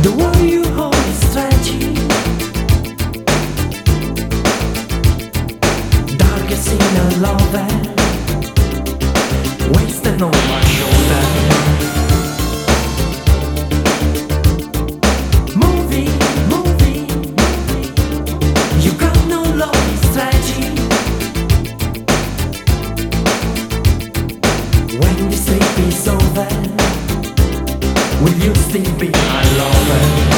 The world you hold is tragic, darkest in a lover, wasted on my shoulder. Movie, you got no love, it's tragic. When the sleep is over, will you still be my lover?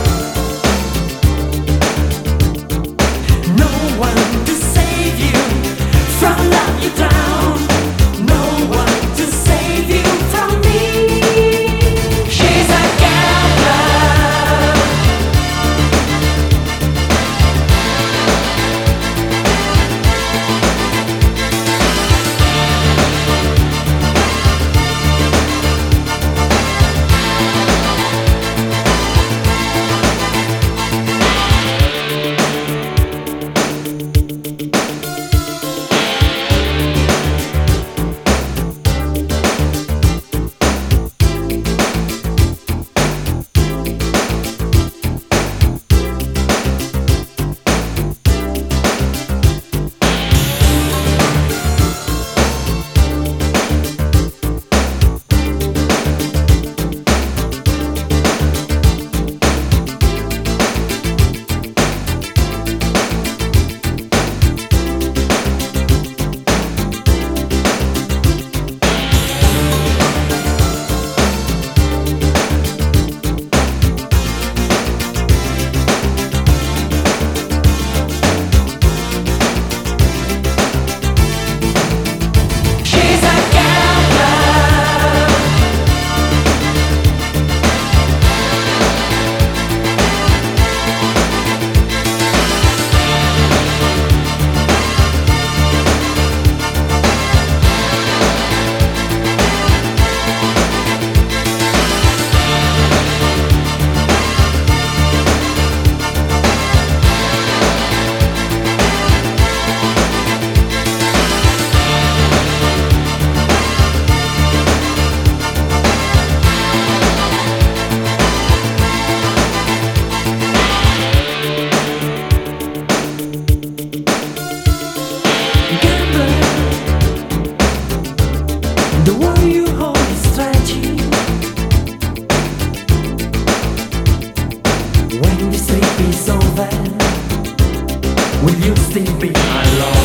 No one to save you from love you drown. No one to save you from me. She's a gambler. The world you hold is tragic. When the sleep is over, will you still be my love?